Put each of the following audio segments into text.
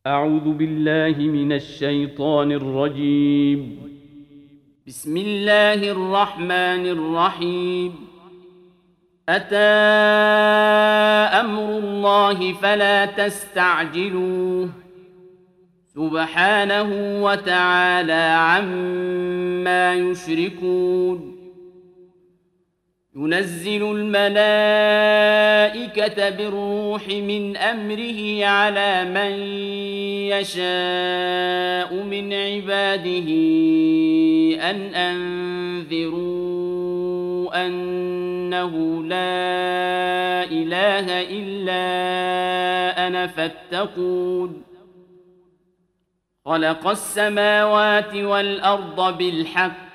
أعوذ بالله من الشيطان الرجيم. بسم الله الرحمن الرحيم. أتى أمر الله فلا تستعجلوه سبحانه وتعالى عما يشركون. ينزل الملائكة بالروح من أمره على من يشاء من عباده أن أنذروا أنه لا إله إلا أنا فاتقون. خلق السماوات والأرض بالحق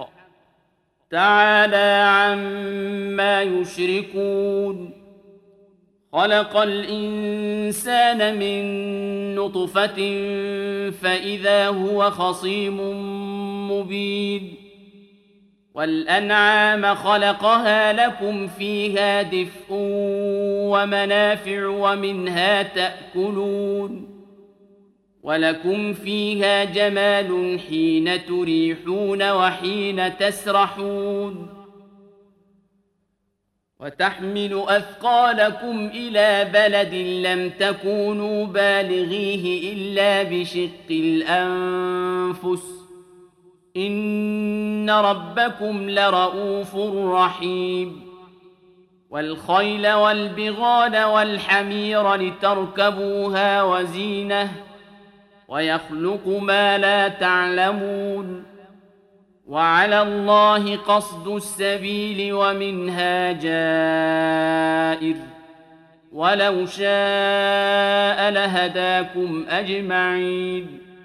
تعالى عما يشركون. خلق الإنسان من نطفة فإذا هو خصيم مبين. والأنعام خلقها لكم فيها دفء ومنافع ومنها تأكلون. ولكم فيها جمال حين تريحون وحين تسرحون. وتحمل أثقالكم إلى بلد لم تكونوا بالغيه إلا بشق الأنفس إن ربكم لرؤوف رحيم. والخيل والبغال والحمير لتركبوها وزينة ويخلق ما لا تعلمون. وعلى الله قصد السبيل ومنها جائر ولو شاء لهداكم أجمعين.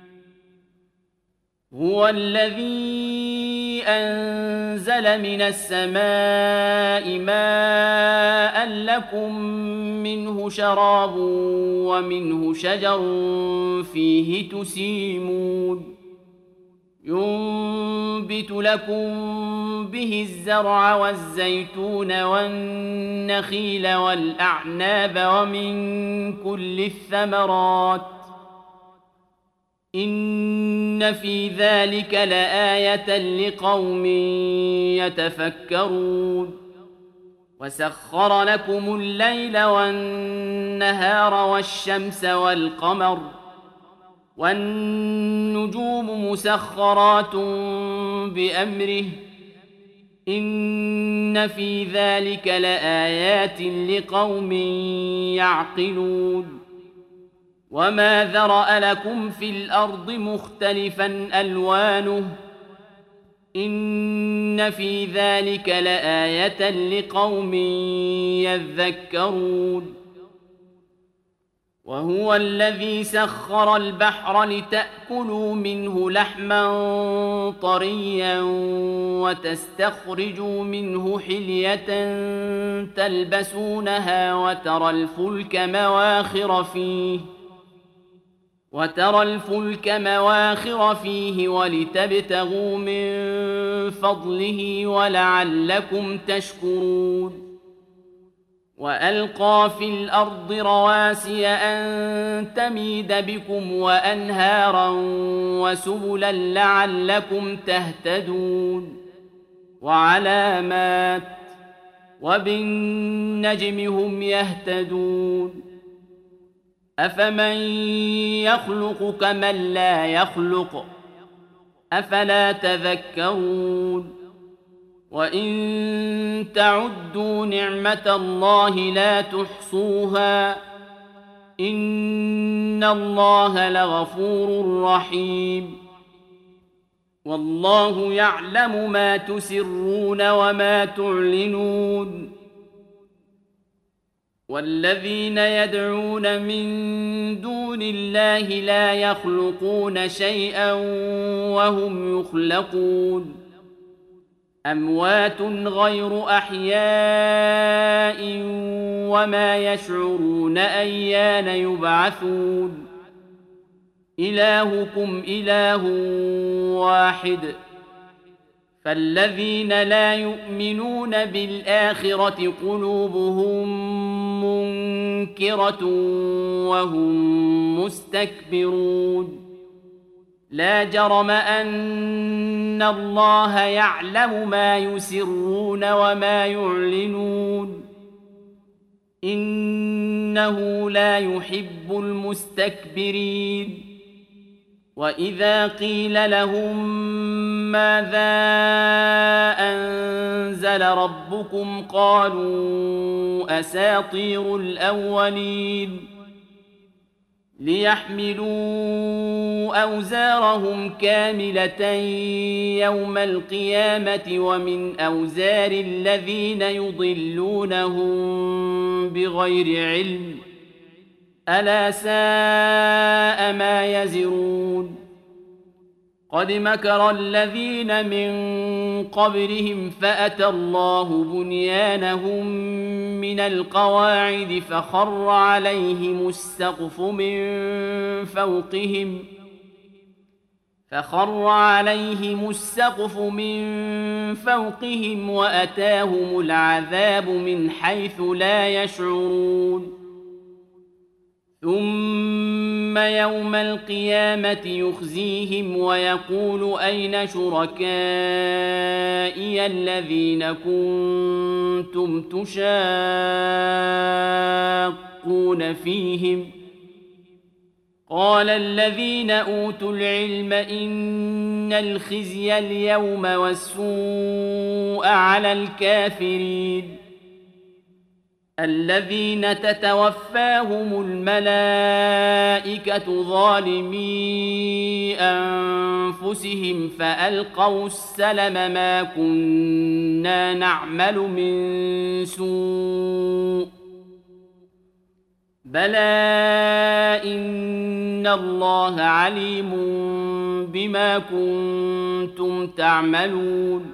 هو الذي أنزل من السماء ماء لكم منه شراب ومنه شجر فيه تسيمون. ينبت لكم به الزرع والزيتون والنخيل والأعناب ومن كل الثمرات إن في ذلك لآية لقوم يتفكرون. وسخر لكم الليل والنهار والشمس والقمر والنجوم مسخرات بأمره إن في ذلك لآيات لقوم يعقلون. وما ذرأ لكم في الأرض مختلفا ألوانه إن في ذلك لآية لقوم يذكرون. وهو الذي سخر البحر لتأكلوا منه لحما طريا وتستخرجوا منه حلية تلبسونها وترى الفلك مواخر فيه ولتبتغوا من فضله ولعلكم تشكرون. وألقى في الأرض رواسي أن تميد بكم وأنهارا وسبلا لعلكم تهتدون. وعلامات وبالنجم هم يهتدون. أفمن يخلق كمن لا يخلق أفلا تذكرون. وإن تعدوا نعمة الله لا تحصوها إن الله لغفور رحيم. والله يعلم ما تسرون وما تعلنون. والذين يدعون من دون الله لا يخلقون شيئا وهم يخلقون. أموات غير أحياء وما يشعرون أيان يبعثون. إلهكم إله واحد فالذين لا يؤمنون بالآخرة قلوبهم مُنكِرَةٌ وَهُمْ مُسْتَكْبِرُونَ لا جرم أن الله يعلم ما يسرون وما يعلنون إنه لا يحب المستكبرين وإذا قيل لهم ماذا أنزل ربكم قالوا أساطير الأولين ليحملوا أوزارهم كاملة يوم القيامة ومن أوزار الذين يضلونهم بغير علم ألا ساء ما يزرون قد مكر الذين من قبلهم فأتى الله بنيانهم من القواعد فخر عليهم السقف من فوقهم وأتاهم العذاب من حيث لا يشعرون ثم يوم القيامة يخزيهم ويقول أين شركائي الذين كنتم تشاقون فيهم قال الذين أوتوا العلم إن الخزي اليوم والسوء على الكافرين الذين تتوفاهم الملائكة ظالمي أنفسهم فألقوا السلم ما كنا نعمل من سوء بلى إن الله عليم بما كنتم تعملون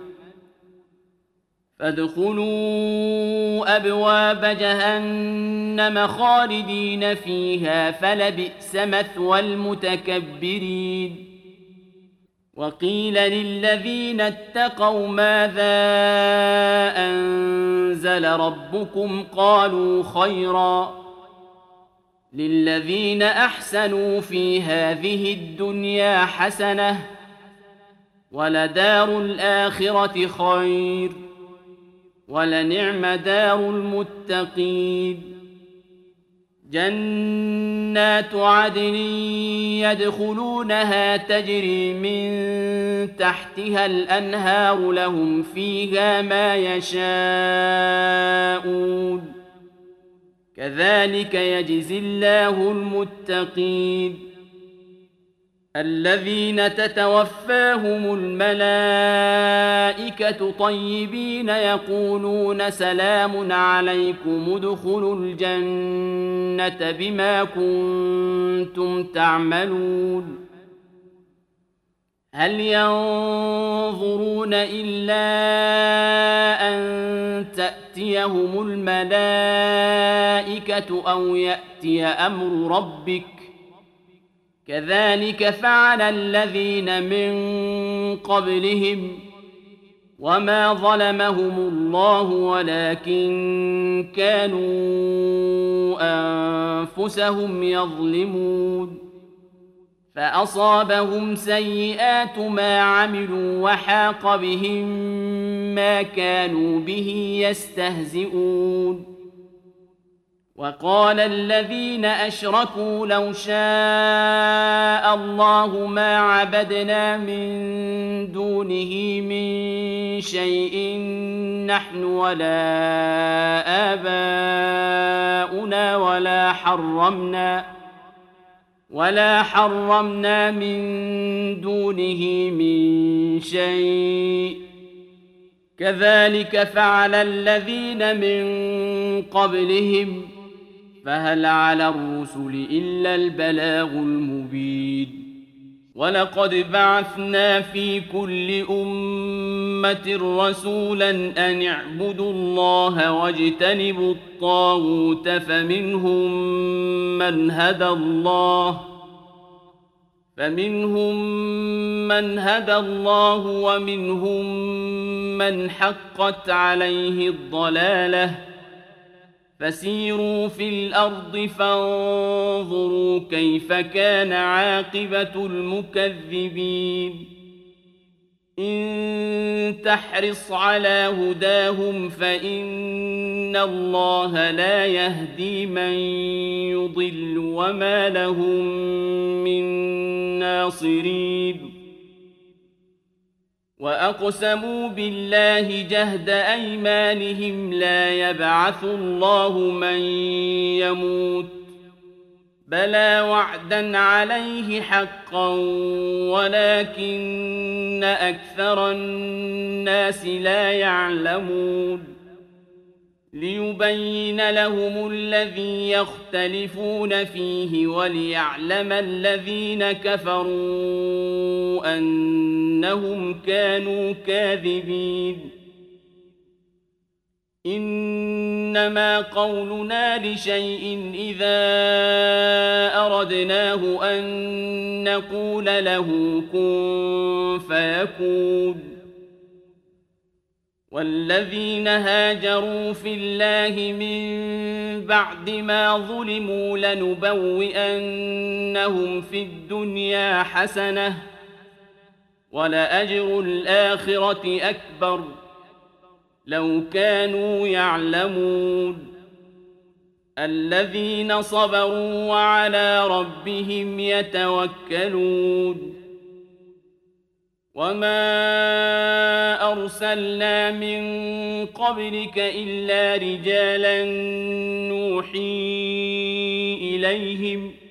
فادخلوا أبواب جهنم خالدين فيها فلبئس مثوى المتكبرين وقيل للذين اتقوا ماذا أنزل ربكم قالوا خيرا للذين أحسنوا في هذه الدنيا حسنة ولدار الآخرة خير ولنعم دار المتقين جنات عدن يدخلونها تجري من تحتها الأنهار لهم فيها ما يشاءون كذلك يجزي الله المتقين الذين تتوفاهم الملائكة طيبين يقولون سلام عليكم ادخلوا الجنة بما كنتم تعملون هل ينظرون إلا أن تأتيهم الملائكة أو يأتي أمر ربك كذلك فعل الذين من قبلهم وما ظلمهم الله ولكن كانوا أنفسهم يظلمون فأصابهم سيئات ما عملوا وحاق بهم ما كانوا به يستهزئون وقال الذين أشركوا لو شاء الله ما عبدنا من دونه من شيء نحن ولا آباؤنا ولا حرمنا من دونه من شيء كذلك فعل الذين من قبلهم فهل على الرسل إلا البلاغ المبين ولقد بعثنا في كل أمة رسولا أن اعبدوا الله واجتنبوا الطاغوت فمنهم من هدى الله ومنهم من حقت عليه الضلالة فسيروا في الأرض فانظروا كيف كان عاقبة المكذبين إن تحرص على هداهم فإن الله لا يهدي من يضل وما لهم من ناصرين وأقسموا بالله جهد أيمانهم لا يبعث الله من يموت بلى وعدا عليه حقا ولكن أكثر الناس لا يعلمون ليبين لهم الذي يختلفون فيه وليعلم الذين كفروا أنهم كانوا كاذبين إنما قولنا لشيء إذا أردناه أن نقول له كن فيكون والذين هاجروا في الله من بعد ما ظلموا لنبوئنهم في الدنيا حسنة ولأجر الآخرة أكبر لو كانوا يعلمون الذين صبروا وعلى ربهم يتوكلون وما أرسلنا من قبلك إلا رجالا نوحي إليهم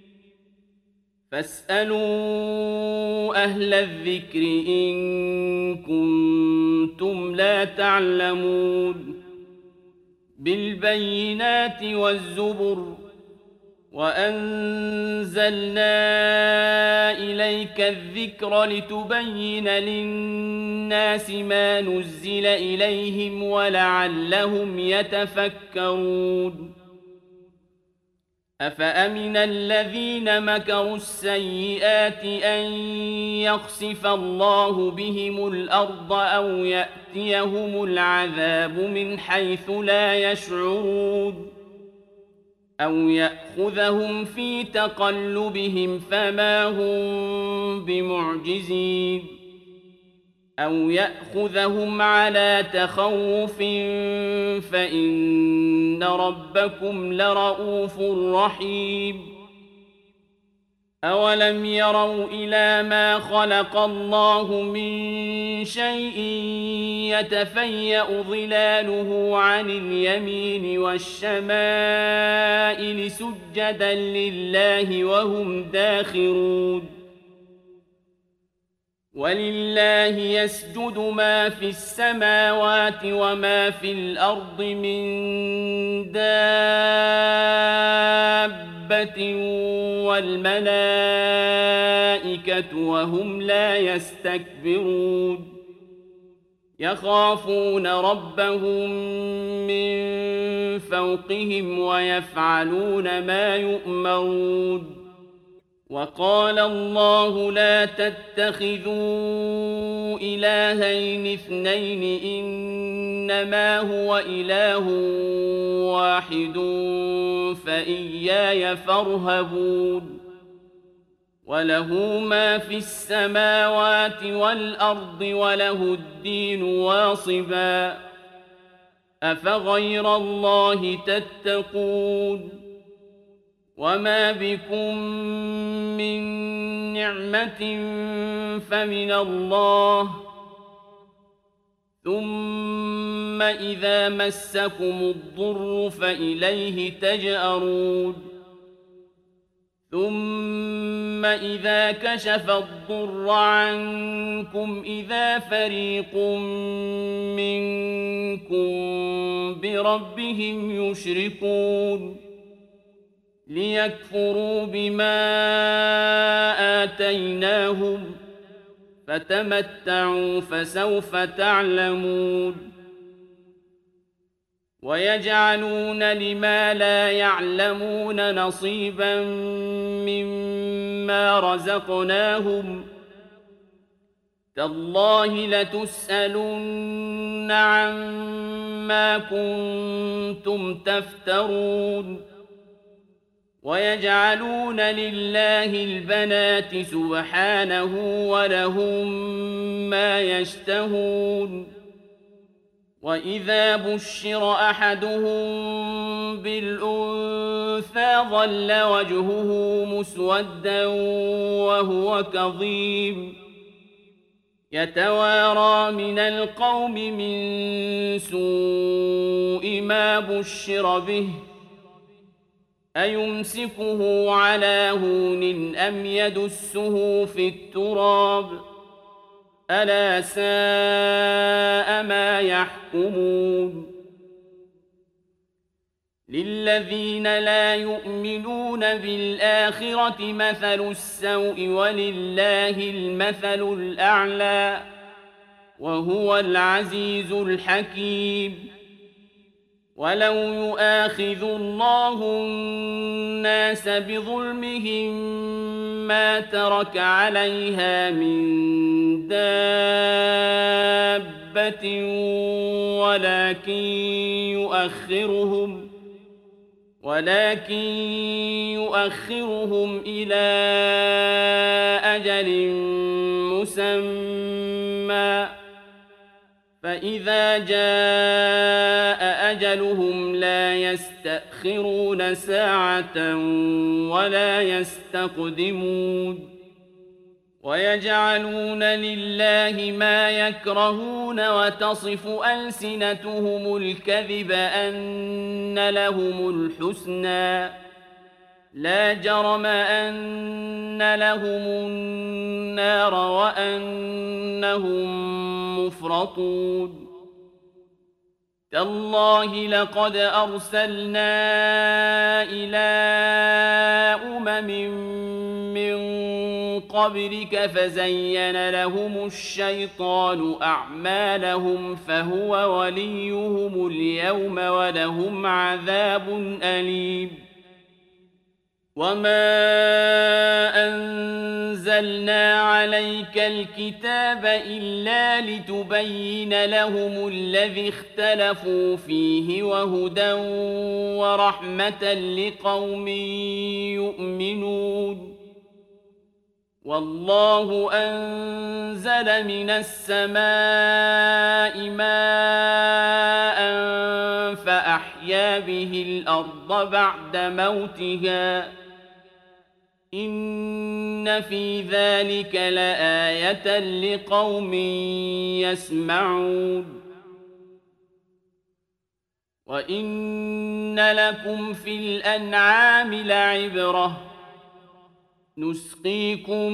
فاسألوا أهل الذكر إن كنتم لا تعلمون بالبينات والزبر وأنزلنا إليك الذكر لتبين للناس ما نزل إليهم ولعلهم يتفكرون أفأمن الذين مكروا السيئات أن يخسف الله بهم الأرض أو يأتيهم العذاب من حيث لا يشعرون أو يأخذهم في تقلبهم فما هم بمعجزين أو يأخذهم على تخوف فإن ربكم لرؤوف رحيم أولم يروا إلى ما خلق الله من شيء يتفيأ ظلاله عن اليمين والشمائل سجدا لله وهم داخرون ولله يسجد ما في السماوات وما في الأرض من دابة والملائكة وهم لا يستكبرون يخافون ربهم من فوقهم ويفعلون ما يؤمرون وقال الله لا تتخذوا إلهين اثنين إنما هو إله واحد فإياي فارهبون وله ما في السماوات والأرض وله الدين واصبا أفغير الله تتقون وما بكم من نعمة فمن الله ثم إذا مسكم الضر فإليه تجأرون ثم إذا كشف الضر عنكم إذا فريق منكم بربهم يشركون ليكفروا بما آتيناهم فتمتعوا فسوف تعلمون ويجعلون لما لا يعلمون نصيبا مما رزقناهم تالله لتسألن عما كنتم تفترون ويجعلون لله البنات سبحانه ولهم ما يشتهون وإذا بشر أحدهم بالأنثى ظل وجهه مسودا وهو كظيم يتوارى من القوم من سوء ما بشر به أيمسكه على هون أم يدسه في التراب ألا ساء ما يحكمون للذين لا يؤمنون بالآخرة مثل السوء ولله المثل الأعلى وهو العزيز الحكيم ولو يؤاخذ الله الناس بظلمهم ما ترك عليها من دابة ولكن يؤخرهم إلى أجل مسمى فإذا جاء أجلهم لا يستأخرون ساعة ولا يستقدمون ويجعلون لله ما يكرهون وتصف ألسنتهم الكذب أن لهم الحسنى لا جرم أن لهم النار وأنهم مفرطون تالله لقد أرسلنا إلى من قبلك فزين لهم الشيطان أعمالهم فهو وليهم اليوم ولهم عذاب أليم وما أنزلنا عليك الكتاب إلا لتبين لهم الذي اختلفوا فيه وهدى ورحمة لقوم يؤمنون والله أنزل من السماء ماء فأحيا به الأرض بعد موتها إن في ذلك لآية لقوم يسمعون وإن لكم في الأنعام لعبرة نسقيكم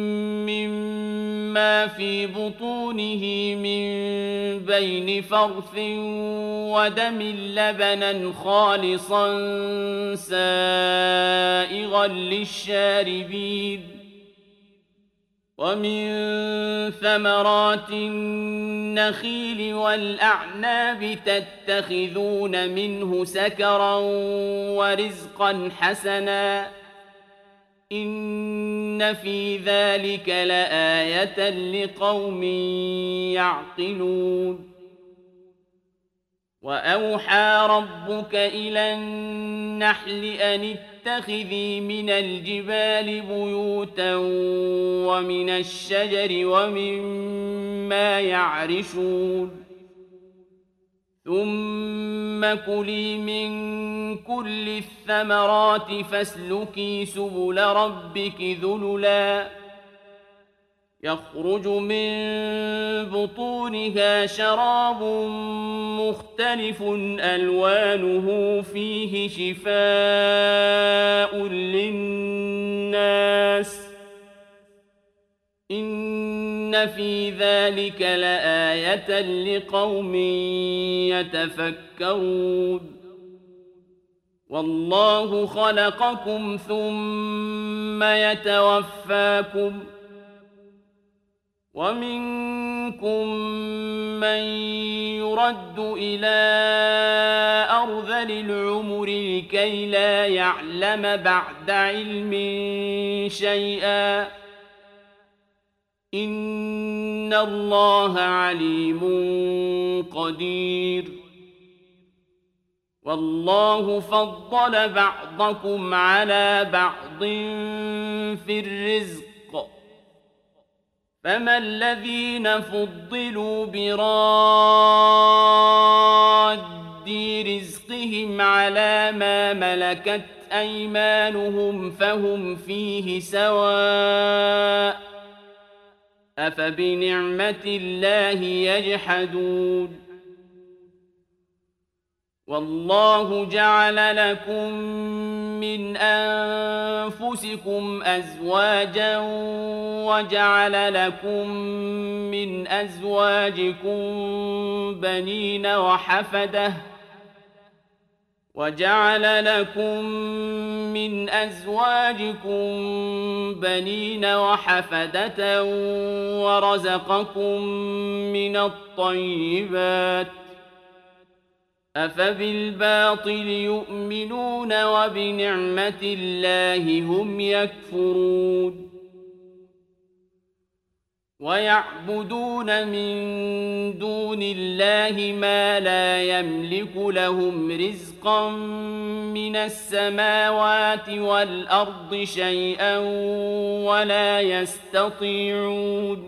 مما في بطونه من بين فرث ودم لبنا خالصا سائغا للشاربين ومن ثمرات النخيل والأعناب تتخذون منه سكرا ورزقا حسنا إن في ذلك لآية لقوم يعقلون وأوحى ربك إلى النحل أن اتخذي من الجبال بيوتا ومن الشجر ومما يعرشون ثم كلي من كل الثمرات فاسلكي سبل ربك ذللا يخرج من بطونها شراب مختلف ألوانه فيه شفاء للناس إن في ذلك لآية لقوم يتفكرون والله خلقكم ثم يتوفاكم ومنكم من يرد إلى أرذل العمر لكي لا يعلم بعد علم شيئا إن الله عليم قدير. والله فضل بعضكم على بعض في الرزق، فما الذين فضلوا براد رزقهم على ما ملكت أيمانهم فهم فيه سواء، أفبنعمة الله يجحدون. والله جعل لكم من أنفسكم أزواجا وجعل لكم من أزواجكم بنين وحفدة ورزقكم من الطيبات، أفبالباطل يؤمنون وبنعمة الله هم يكفرون. ويعبدون من دون الله ما لا يملك لهم رزقا من السماوات والأرض شيئا ولا يستطيعون.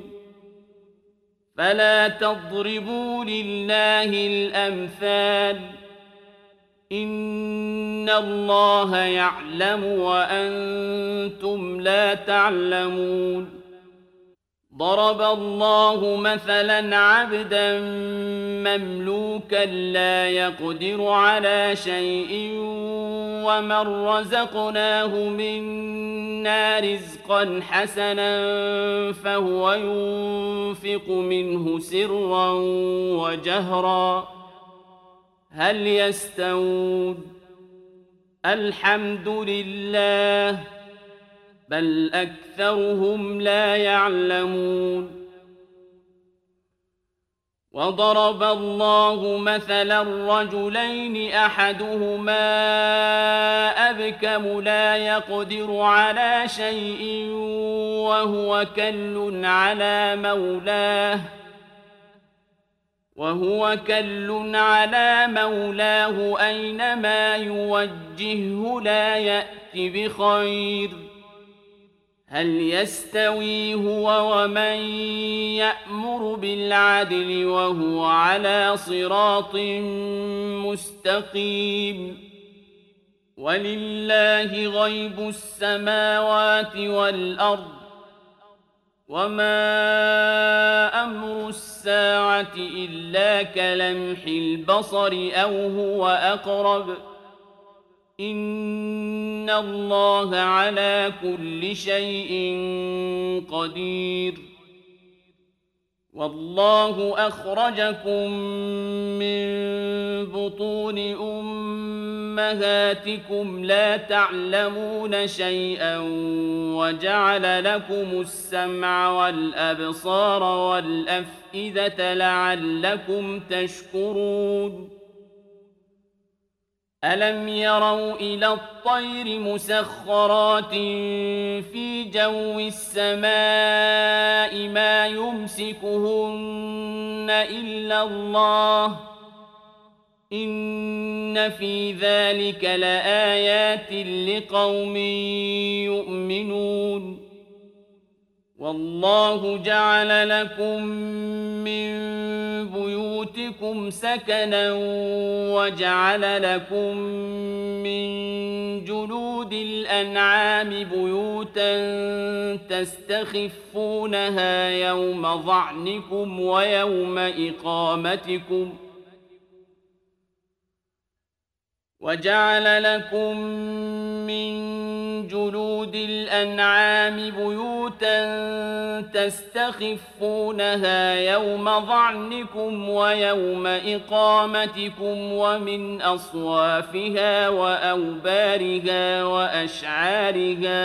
فلا تضربوا لله الأمثال، إن الله يعلم وأنتم لا تعلمون. ضرب الله مثلا عبدا مملوكا لا يقدر على شيء ومن رزقناه منا رزقا حسنا فهو ينفق منه سرا وجهرا، هل يستوون؟ الحمد لله، بل أكثرهم لا يعلمون. وضرب الله مثلا رجلين أحدهما أبكم لا يقدر على شيء وهو كل على مولاه أينما يوجهه لا يأت بخير، هل يستوي هو ومن يأمر بالعدل وهو على صراط مستقيم؟ ولله غيب السماوات والأرض، وما أمر الساعة إلا كلمح البصر أو هو أقرب، إن الله على كل شيء قدير. والله أخرجكم من بطون أمهاتكم لا تعلمون شيئا وجعل لكم السمع والأبصار والأفئدة لعلكم تشكرون. ألم يروا إلى الطير مسخرات في جو السماء ما يمسكهن إلا الله، إن في ذلك لآيات لقوم يؤمنون. والله جعل لكم من بيوتكم سكنا وجعل لكم من جلود الأنعام بيوتا تستخفونها يوم ظعنكم ويوم إقامتكم، وجعل لكم من جلود الأنعام بيوتا تستخفونها يوم ظعنكم ويوم إقامتكم، ومن أصوافها وأوبارها وأشعارها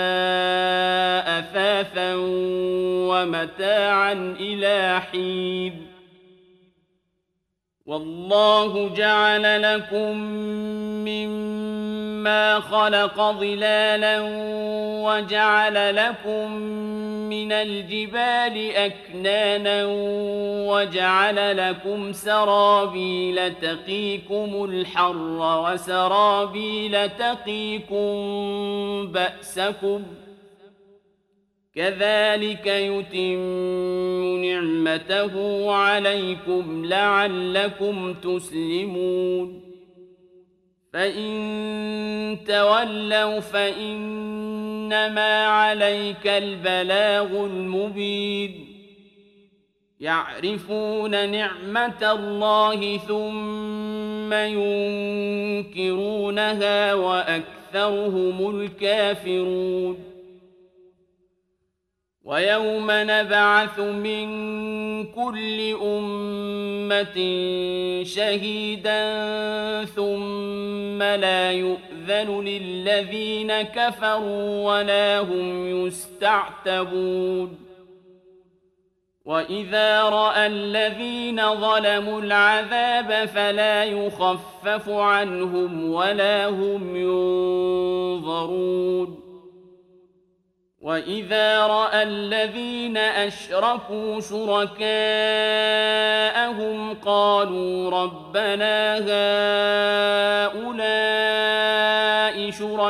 أثاثا ومتاعا إلى حين. والله جعل لكم مما خلق ظلالا وجعل لكم من الجبال أكنانا وجعل لكم سرابيل تقيكم الحر وسرابيل تقيكم بأسكم كذلك يتم نعمته عليكم لعلكم تسلمون فإن تولوا فإنما عليك البلاغ المبين يعرفون نعمة الله ثم ينكرونها وأكثرهم الكافرون ويوم نبعث من كل أمة شهيدا ثم لا يؤذن للذين كفروا ولا هم يستعتبون وإذا رأى الذين ظلموا العذاب فلا يخفف عنهم ولا هم ينظرون وإذا رأى الذين أشركوا شركاءهم قالوا ربنا هؤلاء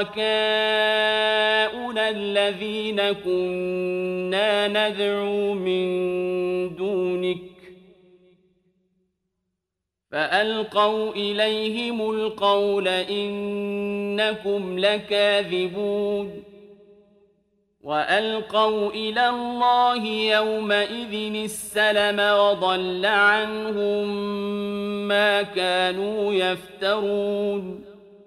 شركاؤنا الذين كنا ندعو من دونك فألقوا إليهم القول إنكم لكاذبون وألقوا إلى الله يومئذ السلم وضل عنهم ما كانوا يفترون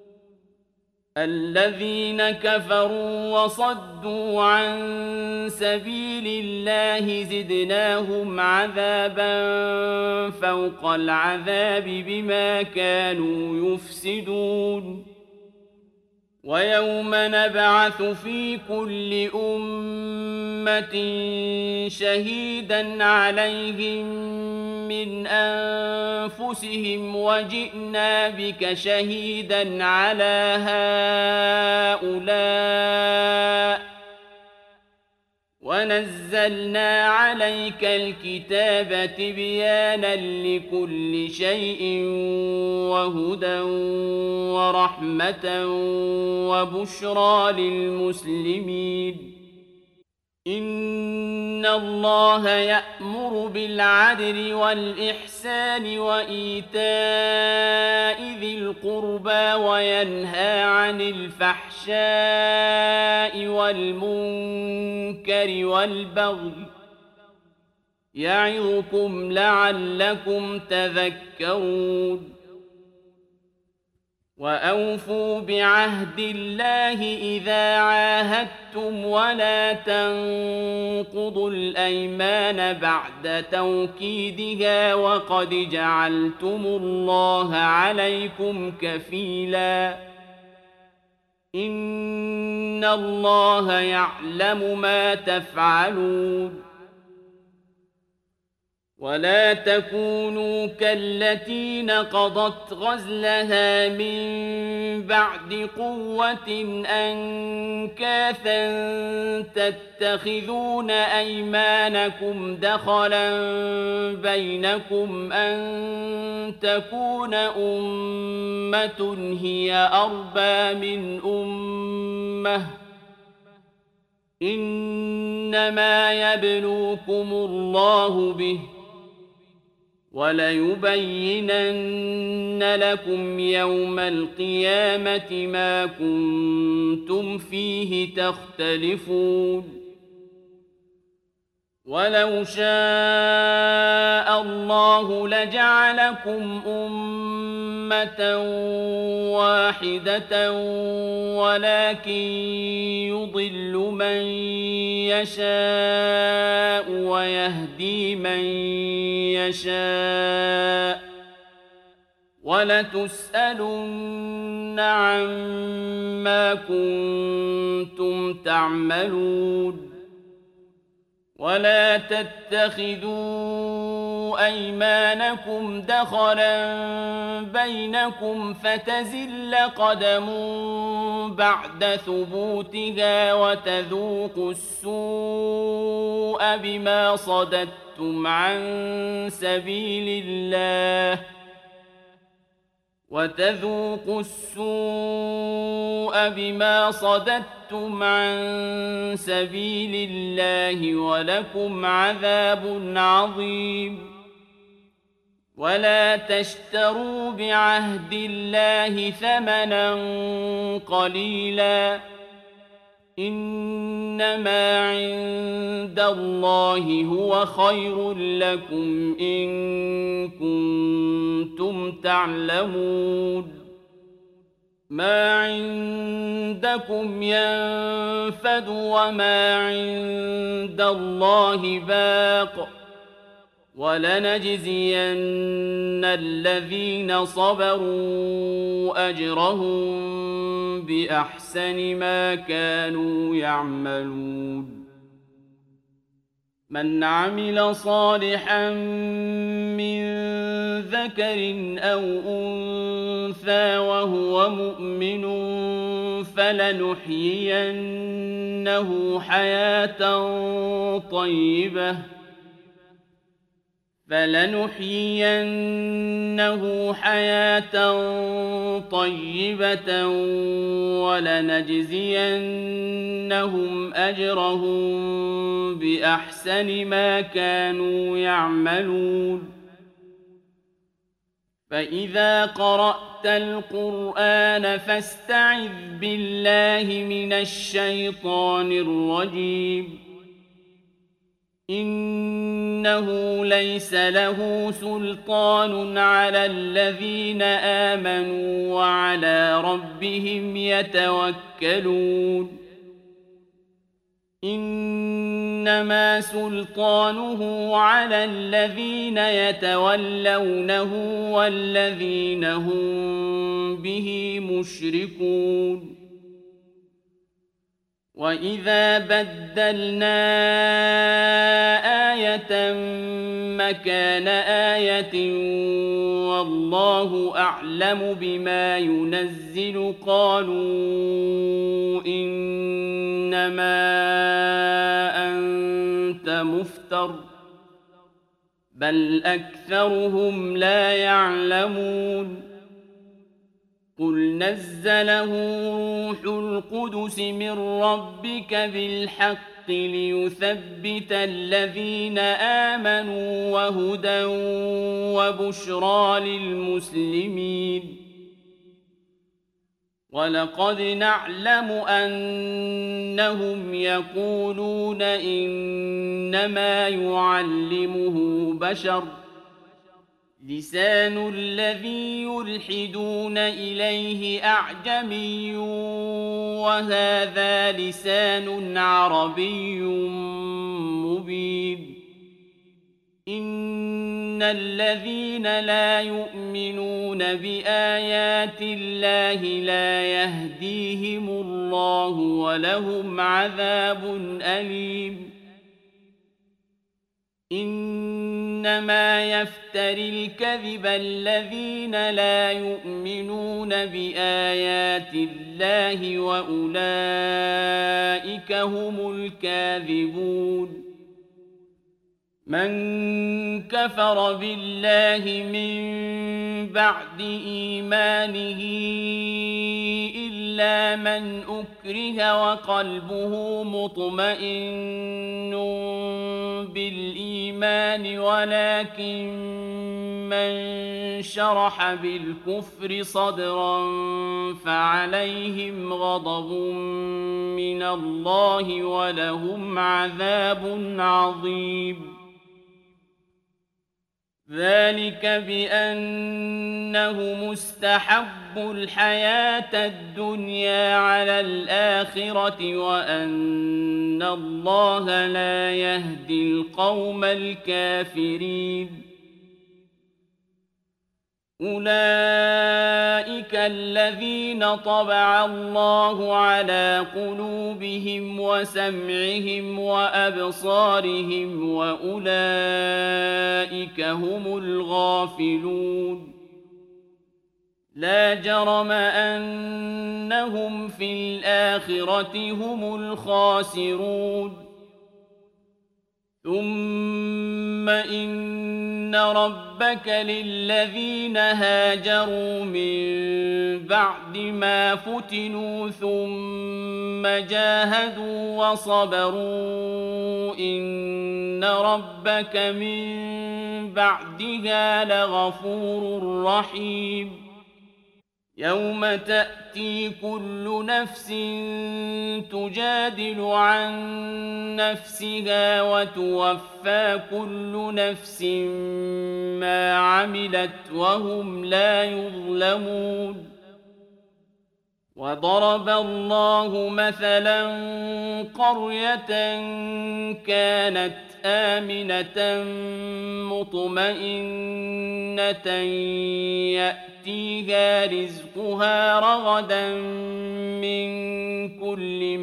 الذين كفروا وصدوا عن سبيل الله زدناهم عذابا فوق العذاب بما كانوا يفسدون ويوم نبعث في كل أمة شهيدا عليهم من أنفسهم وجئنا بك شهيدا على هؤلاء ونزلنا عليك الكتاب تبيانا لكل شيء وهدى ورحمة وبشرى للمسلمين إن الله يأمر بالعدل والإحسان وإيتاء ذي القربى وينهى عن الفحشاء والمنكر والبغي يعظكم لعلكم تذكرون وأوفوا بعهد الله إذا عاهدتم ولا تنقضوا الأيمان بعد توكيدها وقد جعلتم الله عليكم كفيلا إن الله يعلم ما تفعلون ولا تكونوا كالتي نقضت غزلها من بعد قوة أنكاثا تتخذون أيمانكم دخلا بينكم أن تكون أمة هي أربى من أمة إنما يبلوكم الله به وليبينن لكم يوم القيامة ما كنتم فيه تختلفون ولو شاء الله لجعلكم أمة واحدة ولكن يضل من يشاء ويهدي من يشاء ولتسألن عما كنتم تعملون ولا تتخذوا أيمانكم دخلا بينكم فتزل قدم بعد ثبوتها وتذوقوا السوء بما صددتم عن سبيل الله ولكم عذاب عظيم. ولا تشتروا بعهد الله ثمنا قليلا إنما عند الله هو خير لكم إن كنتم تعلمون. ما عندكم ينفد وما عند الله باق ولنجزين الذين صبروا أجرهم بأحسن ما كانوا يعملون. من عمل صالحا من ذكر أو أنثى وهو مؤمن فلنحيينه حياة طيبة ولنجزينهم أجرهم بأحسن ما كانوا يعملون. فإذا قرأت القرآن فاستعذ بالله من الشيطان الرجيم. إنه ليس له سلطان على الذين آمنوا وعلى ربهم يتوكلون. إنما سلطانه على الذين يتولونه والذين هم به مشركون. وإذا بدلنا آية مكان آية والله أعلم بما ينزل قالوا إنما أنت مفتر بل أكثرهم لا يعلمون. قل نزله روح القدس من ربك بالحق ليثبت الذين آمنوا وهدى وبشرى للمسلمين. ولقد نعلم أنهم يقولون إنما يعلمه بشر لسان الذي يلحدون إليه أعجمي وهذا لسان عربي مبين. إن الذين لا يؤمنون بآيات الله لا يهديهم الله ولهم عذاب أليم. إنما يفتري الكذب الذين لا يؤمنون بآيات الله وأولئك هم الكاذبون. من كفر بالله من بعد إيمانه إلا من أكره وقلبه مطمئن بالإيمان ولكن من شرح بالكفر صدرا فعليهم غضب من الله ولهم عذاب عظيم. ذلك بأنه مستحب الحياة الدنيا على الآخرة وأن الله لا يهدي القوم الكافرين. أولئك الذين طبع الله على قلوبهم وسمعهم وأبصارهم وأولئك هم الغافلون لا جرم أنهم في الآخرة هم الخاسرون ثم إن ربك للذين هاجروا من بعد ما فتنوا ثم جاهدوا وصبروا إن ربك من بعدها لغفور رحيم يوم تأتي كل نفس تجادل عن نفسها وتوفى كل نفس ما عملت وهم لا يظلمون وضرب الله مثلا قرية كانت آمنة مطمئنة يأتيها رزقها رغدا من كل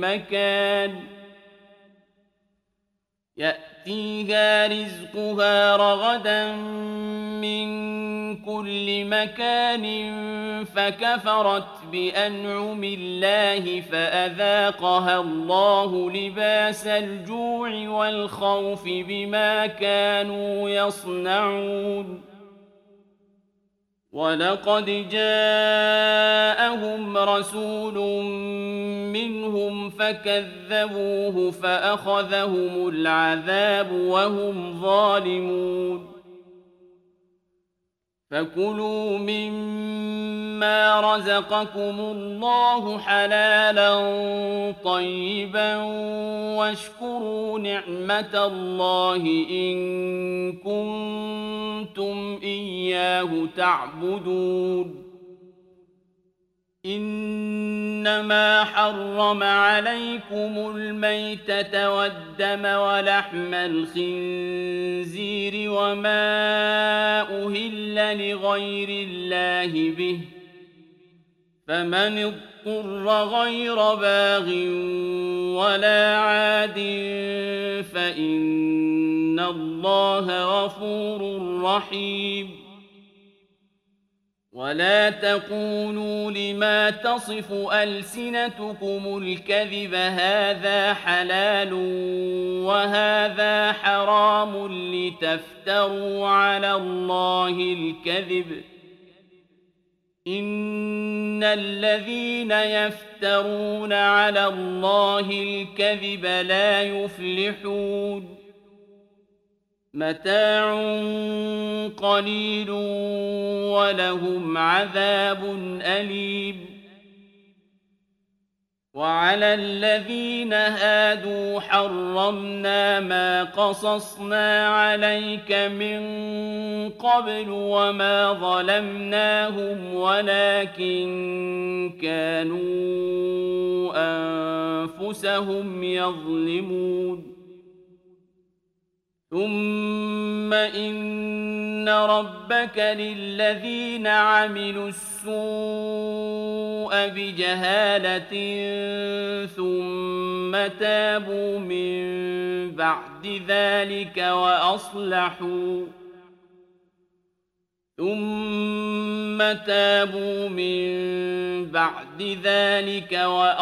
مكان فكفرت بأنعم الله فأذاقها الله لباس الجوع والخوف بما كانوا يصنعون ولقد جاءهم رسول منهم فكذبوه فأخذهم العذاب وهم ظالمون فكلوا مما رزقكم الله حلالا طيبا واشكروا نعمة الله إن كنتم إياه تعبدون إنما حرم عليكم الميتة والدم ولحم الخنزير وما أهل لغير الله به فمن اضطر غير باغ ولا عاد فإن الله غفور رحيم ولا تقولوا لما تصف ألسنتكم الكذب هذا حلال وهذا حرام لتفتروا على الله الكذب إن الذين يفترون على الله الكذب لا يفلحون متاع قليل ولهم عذاب أليم وعلى الذين هادوا حرمنا ما قصصنا عليك من قبل وما ظلمناهم ولكن كانوا أنفسهم يظلمون ثم إن ربك للذين عملوا السوء بجهالة ثم تابوا من بعد ذلك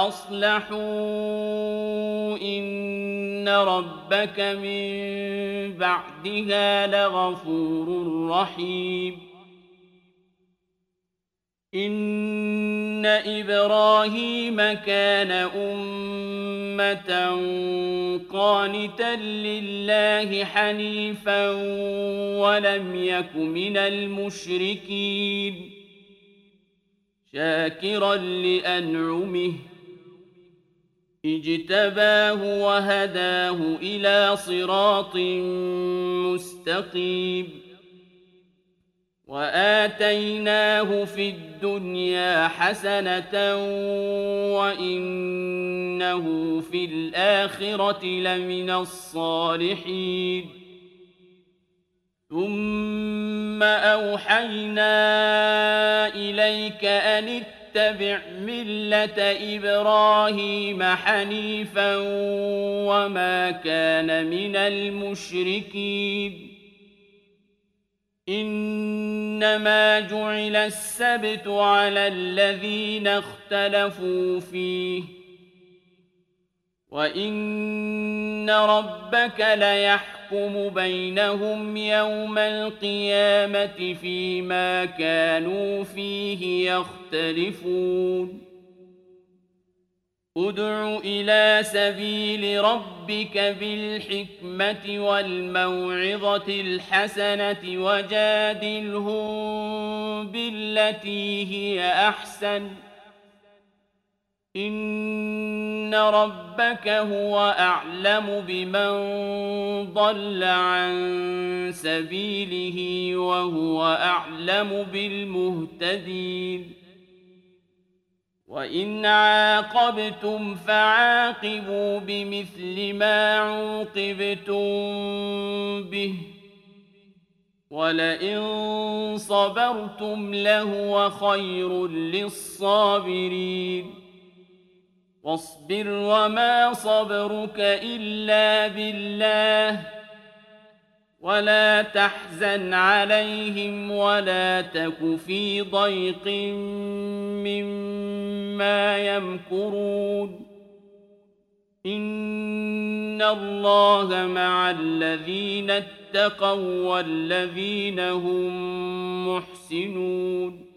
وأصلحوا إن ربك من بعدها لغفور رحيم إن إبراهيم كان أمة قانتا لله حنيفا ولم يك من المشركين شاكرا لأنعمه اجتباه وهداه إلى صراط مستقيم وآتيناه في الدنيا حسنة وإنه في الآخرة لمن الصالحين ثم أوحينا إليك أن اتبع ملة إبراهيم حنيفا وما كان من المشركين إنما جعل السبت على الذين اختلفوا فيه وإن ربك ليحكم بينهم يوم القيامة فيما كانوا فيه يختلفون ادع إلى سبيل ربك بالحكمة والموعظة الحسنة وجادلهم بالتي هي أحسن إن ربك هو أعلم بمن ضل عن سبيله وهو أعلم بالمهتدين وإن عاقبتم فعاقبوا بمثل ما عوقبتم به ولئن صبرتم لهو خير للصابرين واصبر وما صبرك إلا بالله ولا تحزن عليهم ولا تك في ضيق مما يمكرون إن الله مع الذين اتقوا والذين هم محسنون